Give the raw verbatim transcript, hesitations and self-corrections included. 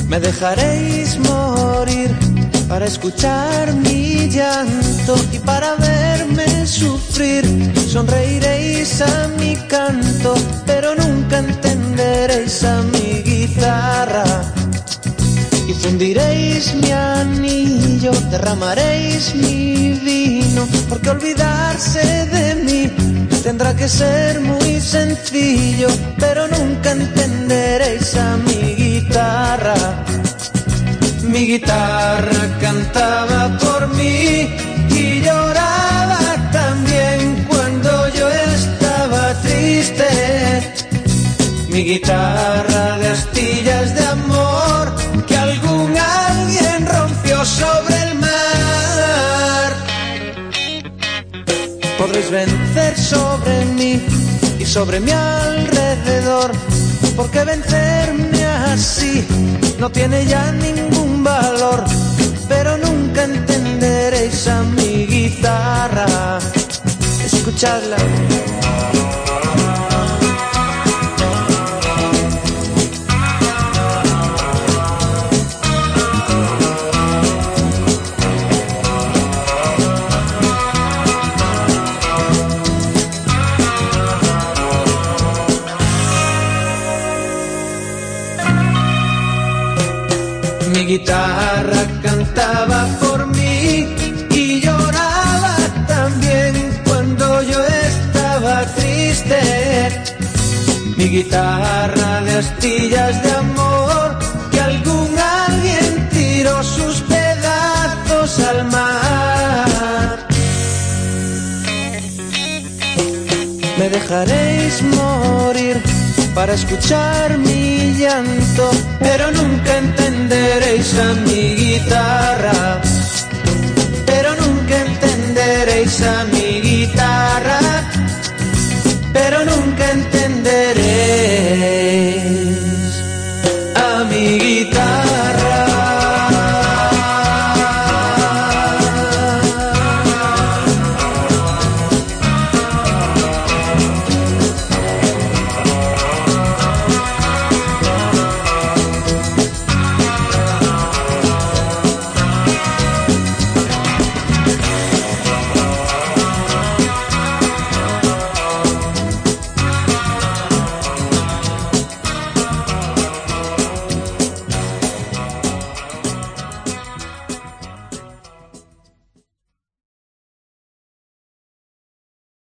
Me dejaréis morir para escuchar mi llanto y para verme sufrir. Sonreiréis a mi canto, pero nunca entenderéis a mi guitarra. Y fundiréis mi anillo, derramaréis mi vino, porque olvidarse de mí tendrá que ser muy sencillo, pero nunca entenderéis a mi guitarra. Mi guitarra cantaba por mí y lloraba también cuando yo estaba triste. Mi guitarra de astillas de amor que algún alguien rompió sobre el mar. Podréis vencer sobre mí y sobre mi alrededor, porque vencerme así no tiene ya ningún valor, pero nunca entenderéis a mi guitarra. Escuchadla. Mi guitarra cantaba por mí y lloraba también cuando yo estaba triste. Mi guitarra de astillas de amor que algún alguien tiró sus pedazos al mar. Me dejaréis morir para escuchar mi llanto, pero nunca entenderéis a mi guitarra. Pero nunca entenderéis a mi guitarra. Pero nunca entenderéis.